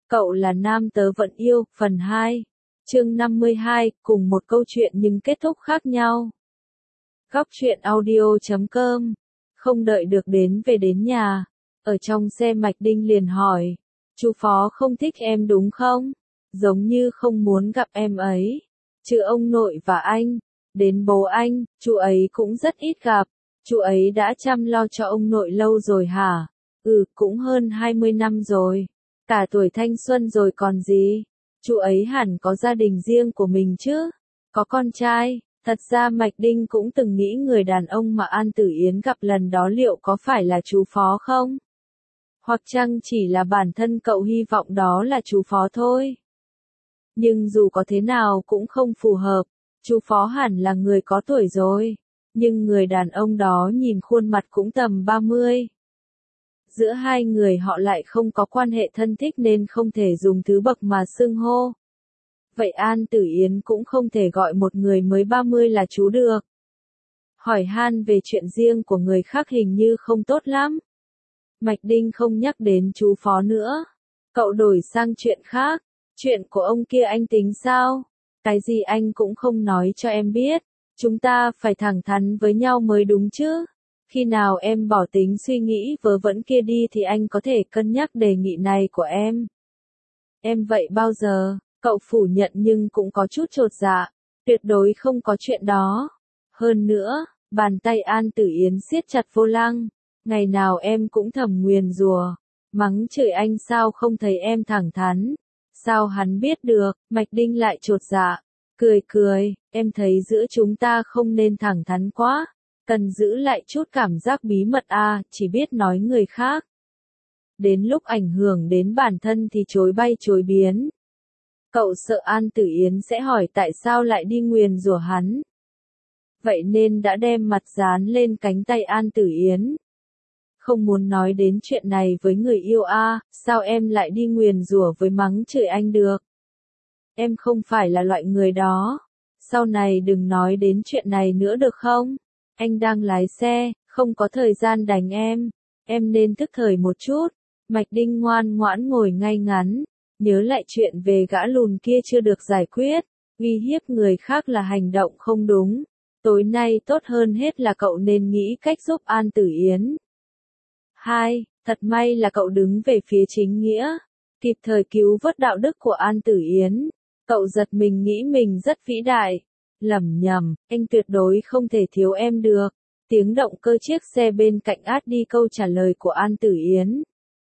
Cậu là nam tớ vẫn yêu, phần 2. Chương 52, cùng một câu chuyện nhưng kết thúc khác nhau. Góc truyện audio.com. Không đợi được đến nhà, ở trong xe Mạch Đinh liền hỏi, chú Phó không thích em đúng không? Giống như không muốn gặp em ấy. Trừ ông nội và anh, đến bố anh, chú ấy cũng rất ít gặp. Chú ấy đã chăm lo cho ông nội lâu rồi hả? Cũng hơn 20 năm rồi. Cả tuổi thanh xuân rồi còn gì. Chú ấy hẳn có gia đình riêng của mình chứ. Có con trai. Thật ra Mạch Đinh cũng từng nghĩ người đàn ông mà An Tử Yến gặp lần đó liệu có phải là chú Phó không? Hoặc chăng chỉ là bản thân cậu hy vọng đó là chú Phó thôi. Nhưng dù có thế nào cũng không phù hợp. Chú Phó hẳn là người có tuổi rồi. Nhưng người đàn ông đó nhìn khuôn mặt cũng tầm 30. Giữa hai người họ lại không có quan hệ thân thích nên không thể dùng thứ bậc mà xưng hô. Vậy An Tử Yến cũng không thể gọi một người mới 30 là chú được. Hỏi han về chuyện riêng của người khác hình như không tốt lắm. Mạch Đinh không nhắc đến chú Phó nữa. Cậu đổi sang chuyện khác. Chuyện của ông kia anh tính sao? Cái gì anh cũng không nói cho em biết. Chúng ta phải thẳng thắn với nhau mới đúng chứ. Khi nào em bỏ tính suy nghĩ vớ vẩn kia đi thì anh có thể cân nhắc đề nghị này của em. Em vậy bao giờ? Cậu phủ nhận nhưng cũng có chút chột dạ. Tuyệt đối không có chuyện đó. Hơn nữa, bàn tay An Tử Yến siết chặt vô lăng. Ngày nào em cũng thầm nguyền rủa, mắng chửi anh sao không thấy em thẳng thắn. Sao hắn biết được? Mạch Đinh lại chột dạ. Cười, em thấy giữa chúng ta không nên thẳng thắn quá. Cần giữ lại chút cảm giác bí mật chỉ biết nói người khác. Đến lúc ảnh hưởng đến bản thân thì chối bay chối biến. Cậu sợ An Tử Yến sẽ hỏi tại sao lại đi nguyền rủa hắn. Vậy nên đã đem mặt dán lên cánh tay An Tử Yến. Không muốn nói đến chuyện này với người yêu sao em lại đi nguyền rủa với mắng chửi anh được. Em không phải là loại người đó. Sau này đừng nói đến chuyện này nữa được không? Anh đang lái xe, không có thời gian đánh em. Em nên thức thời một chút. Mạch Đinh ngoan ngoãn ngồi ngay ngắn. Nhớ lại chuyện về gã lùn kia chưa được giải quyết. Uy hiếp người khác là hành động không đúng. Tối nay tốt hơn hết là cậu nên nghĩ cách giúp An Tử Yến. 2. Thật may là cậu đứng về phía chính nghĩa. Kịp thời cứu vớt đạo đức của An Tử Yến. Cậu giật mình nghĩ mình rất vĩ đại. Lẩm nhẩm, anh tuyệt đối không thể thiếu em được. Tiếng động cơ chiếc xe bên cạnh át đi câu trả lời của An Tử Yến.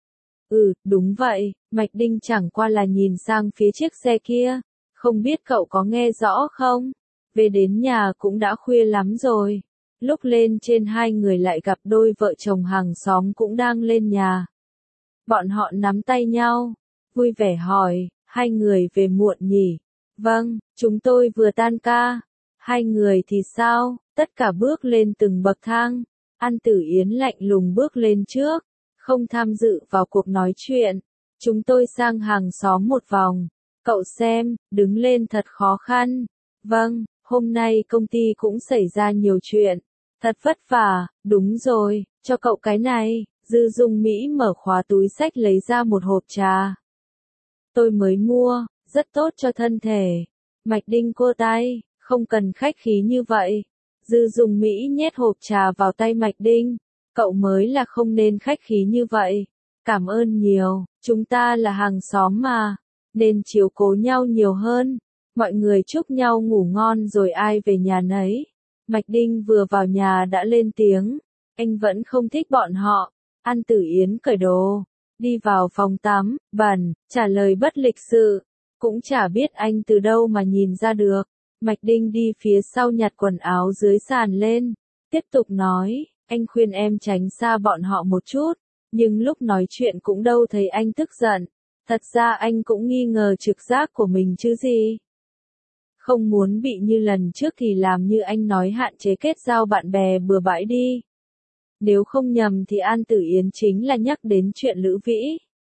Đúng vậy, Mạch Đinh chẳng qua là nhìn sang phía chiếc xe kia. Không biết cậu có nghe rõ không? Về đến nhà cũng đã khuya lắm rồi. Lúc lên trên hai người lại gặp đôi vợ chồng hàng xóm cũng đang lên nhà. Bọn họ nắm tay nhau, vui vẻ hỏi, hai người về muộn nhỉ? Vâng, chúng tôi vừa tan ca. Hai người thì sao? Tất cả bước lên từng bậc thang. An Tử Yến lạnh lùng bước lên trước, không tham dự vào cuộc nói chuyện. Chúng tôi sang hàng xóm một vòng. Cậu xem, đứng lên thật khó khăn. Vâng, hôm nay công ty cũng xảy ra nhiều chuyện. Thật vất vả, đúng rồi, cho cậu cái này. Dư Dung Mỹ mở khóa túi xách lấy ra một hộp trà. Tôi mới mua, rất tốt cho thân thể. Mạch Đinh cua tay, không cần khách khí như vậy. Dư Dung Mỹ nhét hộp trà vào tay Mạch Đinh. Cậu mới là không nên khách khí như vậy. Cảm ơn nhiều, chúng ta là hàng xóm mà, nên chiếu cố nhau nhiều hơn. Mọi người chúc nhau ngủ ngon rồi ai về nhà nấy. Mạch Đinh vừa vào nhà đã lên tiếng. Anh vẫn không thích bọn họ. An Tử Yến cởi đồ, đi vào phòng tắm, bẩn, trả lời bất lịch sự. Cũng chả biết anh từ đâu mà nhìn ra được. Mạch Đinh đi phía sau nhặt quần áo dưới sàn lên. Tiếp tục nói, anh khuyên em tránh xa bọn họ một chút. Nhưng lúc nói chuyện cũng đâu thấy anh tức giận. Thật ra anh cũng nghi ngờ trực giác của mình chứ gì. Không muốn bị như lần trước thì làm như anh nói hạn chế kết giao bạn bè bừa bãi đi. Nếu không nhầm thì An Tử Yến chính là nhắc đến chuyện Lữ Vĩ.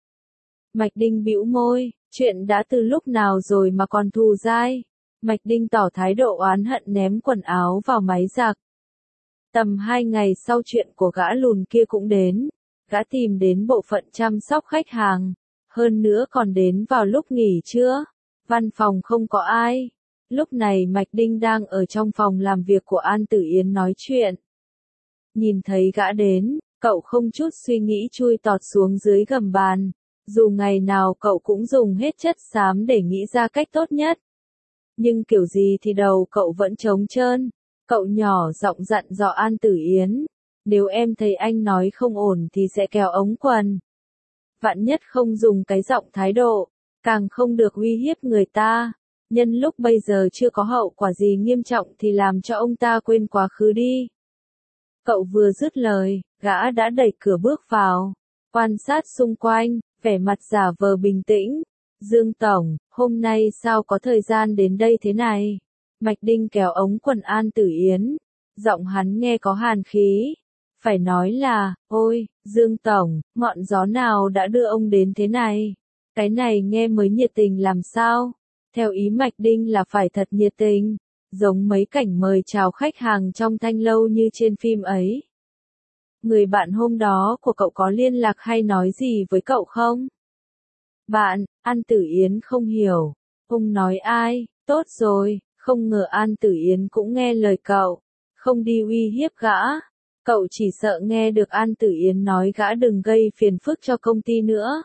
Mạch Đinh bĩu môi, chuyện đã từ lúc nào rồi mà còn thù dai. Mạch Đinh tỏ thái độ oán hận ném quần áo vào máy giặt. Tầm 2 ngày sau chuyện của gã lùn kia cũng đến. Gã tìm đến bộ phận chăm sóc khách hàng. Hơn nữa còn đến vào lúc nghỉ trưa. Văn phòng không có ai. Lúc này Mạch Đinh đang ở trong phòng làm việc của An Tử Yến nói chuyện. Nhìn thấy gã đến, cậu không chút suy nghĩ chui tọt xuống dưới gầm bàn. Dù ngày nào cậu cũng dùng hết chất xám để nghĩ ra cách tốt nhất. Nhưng kiểu gì thì đầu cậu vẫn trống trơn. Cậu nhỏ giọng dặn dò An Tử Yến. Nếu em thấy anh nói không ổn thì sẽ kéo ống quần. Vạn nhất không dùng cái giọng thái độ, càng không được uy hiếp người ta. Nhân lúc bây giờ chưa có hậu quả gì nghiêm trọng thì làm cho ông ta quên quá khứ đi. Cậu vừa dứt lời, gã đã đẩy cửa bước vào. Quan sát xung quanh, vẻ mặt giả vờ bình tĩnh. Dương Tổng, hôm nay sao có thời gian đến đây thế này? Mạch Đinh kéo ống quần An Tử Yến. Giọng hắn nghe có hàn khí. Phải nói là, ôi, Dương Tổng, ngọn gió nào đã đưa ông đến thế này? Cái này nghe mới nhiệt tình làm sao? Theo ý Mạch Đinh là phải thật nhiệt tình, giống mấy cảnh mời chào khách hàng trong thanh lâu như trên phim ấy. Người bạn hôm đó của cậu có liên lạc hay nói gì với cậu không? Bạn, An Tử Yến không hiểu. Ông nói ai? Tốt rồi, không ngờ An Tử Yến cũng nghe lời cậu. Không đi uy hiếp gã. Cậu chỉ sợ nghe được An Tử Yến nói gã đừng gây phiền phức cho công ty nữa.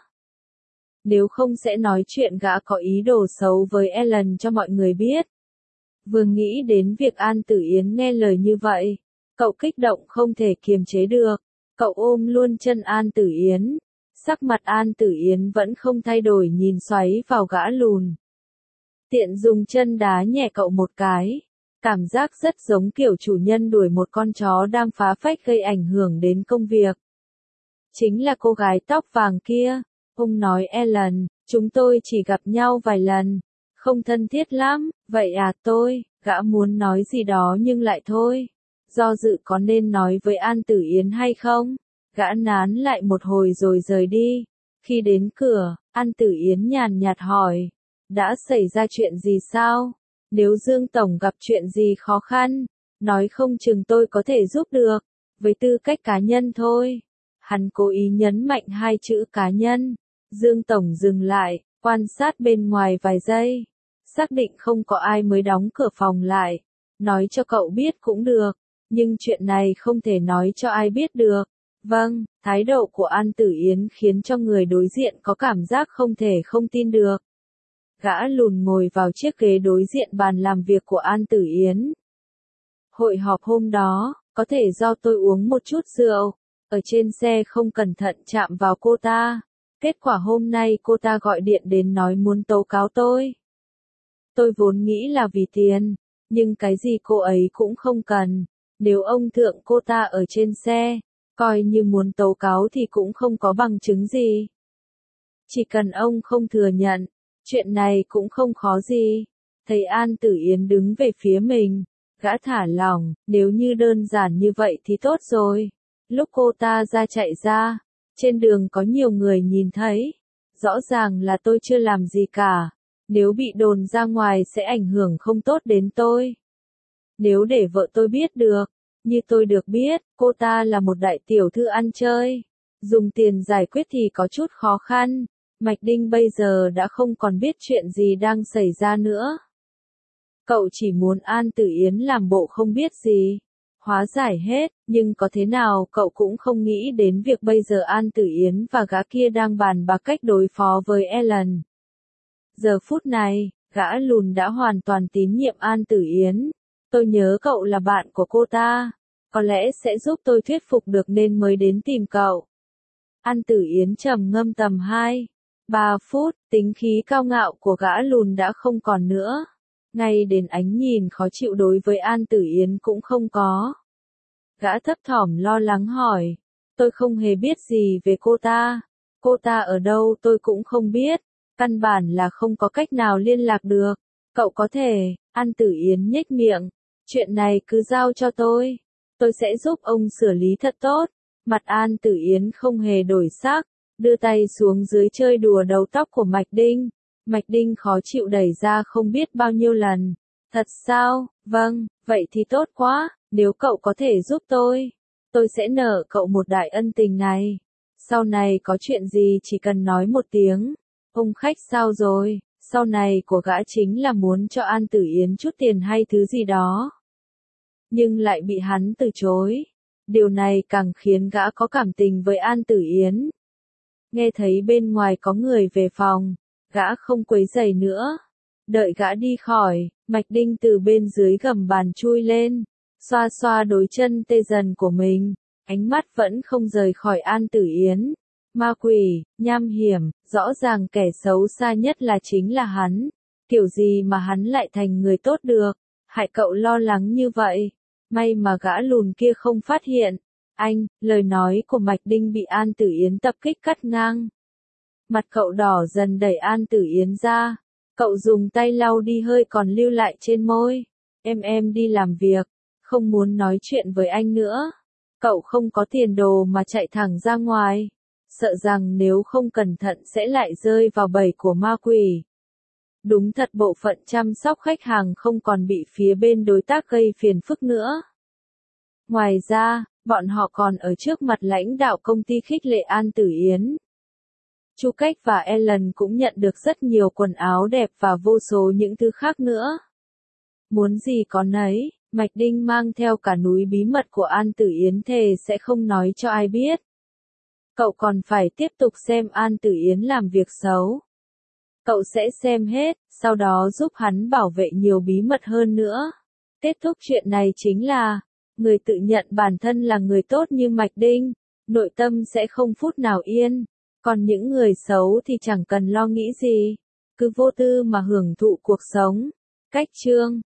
Nếu không sẽ nói chuyện gã có ý đồ xấu với Ellen cho mọi người biết. Vừa nghĩ đến việc An Tử Yến nghe lời như vậy, cậu kích động không thể kiềm chế được. Cậu ôm luôn chân An Tử Yến. Sắc mặt An Tử Yến vẫn không thay đổi nhìn xoáy vào gã lùn. Tiện dùng chân đá nhẹ cậu một cái. Cảm giác rất giống kiểu chủ nhân đuổi một con chó đang phá phách gây ảnh hưởng đến công việc. Chính là cô gái tóc vàng kia. Ông nói Ellen, chúng tôi chỉ gặp nhau vài lần. Không thân thiết lắm, vậy à gã muốn nói gì đó nhưng lại thôi. Do dự có nên nói với An Tử Yến hay không? Gã nán lại một hồi rồi rời đi. Khi đến cửa, An Tử Yến nhàn nhạt hỏi. Đã xảy ra chuyện gì sao? Nếu Dương Tổng gặp chuyện gì khó khăn, nói không chừng tôi có thể giúp được. Với tư cách cá nhân thôi. Hắn cố ý nhấn mạnh hai chữ cá nhân. Dương Tổng dừng lại, quan sát bên ngoài vài giây. Xác định không có ai mới đóng cửa phòng lại. Nói cho cậu biết cũng được. Nhưng chuyện này không thể nói cho ai biết được. Vâng, thái độ của An Tử Yến khiến cho người đối diện có cảm giác không thể không tin được. Gã lùn ngồi vào chiếc ghế đối diện bàn làm việc của An Tử Yến. Hội họp hôm đó, có thể do tôi uống một chút rượu, ở trên xe không cẩn thận chạm vào cô ta. Kết quả hôm nay cô ta gọi điện đến nói muốn tố cáo tôi. Tôi vốn nghĩ là vì tiền, nhưng cái gì cô ấy cũng không cần. Nếu ông thượng cô ta ở trên xe, coi như muốn tố cáo thì cũng không có bằng chứng gì. Chỉ cần ông không thừa nhận, chuyện này cũng không khó gì. Thấy An Tử Yến đứng về phía mình, gã thả lỏng, nếu như đơn giản như vậy thì tốt rồi. Lúc cô ta chạy ra, trên đường có nhiều người nhìn thấy. Rõ ràng là tôi chưa làm gì cả. Nếu bị đồn ra ngoài sẽ ảnh hưởng không tốt đến tôi. Nếu để vợ tôi biết được, như tôi được biết, cô ta là một đại tiểu thư ăn chơi. Dùng tiền giải quyết thì có chút khó khăn. Mạch Đinh bây giờ đã không còn biết chuyện gì đang xảy ra nữa. Cậu chỉ muốn An Tử Yến làm bộ không biết gì. Hóa giải hết, nhưng có thế nào cậu cũng không nghĩ đến việc bây giờ An Tử Yến và gã kia đang bàn bạc cách đối phó với Ellen. Giờ phút này, gã lùn đã hoàn toàn tín nhiệm An Tử Yến. Tôi nhớ cậu là bạn của cô ta. Có lẽ sẽ giúp tôi thuyết phục được nên mới đến tìm cậu. An Tử Yến trầm ngâm tầm 2-3 phút, tính khí cao ngạo của gã lùn đã không còn nữa. Ngay đến ánh nhìn khó chịu đối với An Tử Yến cũng không có. Gã thấp thỏm lo lắng hỏi. Tôi không hề biết gì về cô ta. Cô ta ở đâu tôi cũng không biết. Căn bản là không có cách nào liên lạc được. Cậu có thể, An Tử Yến nhếch miệng. Chuyện này cứ giao cho tôi. Tôi sẽ giúp ông xử lý thật tốt. Mặt An Tử Yến không hề đổi sắc. Đưa tay xuống dưới chơi đùa đầu tóc của Mạch Đinh. Mạch Đinh khó chịu đẩy ra không biết bao nhiêu lần. Thật sao? Vâng, vậy thì tốt quá. Nếu cậu có thể giúp tôi sẽ nợ cậu một đại ân tình này. Sau này có chuyện gì chỉ cần nói một tiếng. Ông khách sao rồi, sau này của gã chính là muốn cho An Tử Yến chút tiền hay thứ gì đó. Nhưng lại bị hắn từ chối. Điều này càng khiến gã có cảm tình với An Tử Yến. Nghe thấy bên ngoài có người về phòng, gã không quấy rầy nữa. Đợi gã đi khỏi, Mạch Đinh từ bên dưới gầm bàn chui lên, xoa xoa đôi chân tê dần của mình, ánh mắt vẫn không rời khỏi An Tử Yến. Ma quỷ, nham hiểm, rõ ràng kẻ xấu xa nhất là chính là hắn. Kiểu gì mà hắn lại thành người tốt được, hại cậu lo lắng như vậy. May mà gã lùn kia không phát hiện. Anh, lời nói của Mạch Đinh bị An Tử Yến tập kích cắt ngang. Mặt cậu đỏ dần đẩy An Tử Yến ra. Cậu dùng tay lau đi hơi còn lưu lại trên môi. Em đi làm việc, không muốn nói chuyện với anh nữa. Cậu không có tiền đồ mà chạy thẳng ra ngoài. Sợ rằng nếu không cẩn thận sẽ lại rơi vào bẫy của ma quỷ. Đúng thật bộ phận chăm sóc khách hàng không còn bị phía bên đối tác gây phiền phức nữa. Ngoài ra, bọn họ còn ở trước mặt lãnh đạo công ty khích lệ An Tử Yến. Chu Cách và Ellen cũng nhận được rất nhiều quần áo đẹp và vô số những thứ khác nữa. Muốn gì có nấy, Mạch Đinh mang theo cả núi bí mật của An Tử Yến thề sẽ không nói cho ai biết. Cậu còn phải tiếp tục xem An Tử Yến làm việc xấu. Cậu sẽ xem hết, sau đó giúp hắn bảo vệ nhiều bí mật hơn nữa. Kết thúc chuyện này chính là, người tự nhận bản thân là người tốt như Mạch Đinh, nội tâm sẽ không phút nào yên. Còn những người xấu thì chẳng cần lo nghĩ gì, cứ vô tư mà hưởng thụ cuộc sống. Cách chương